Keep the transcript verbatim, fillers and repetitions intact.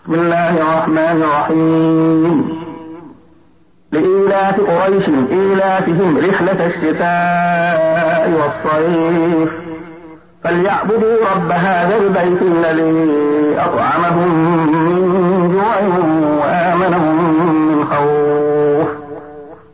بسم الله الرحمن الرحيم. لإيلاف قريش إيلافهم رحلة الشتاء والصيف فليعبدوا رب هذا البيت الذي أطعمهم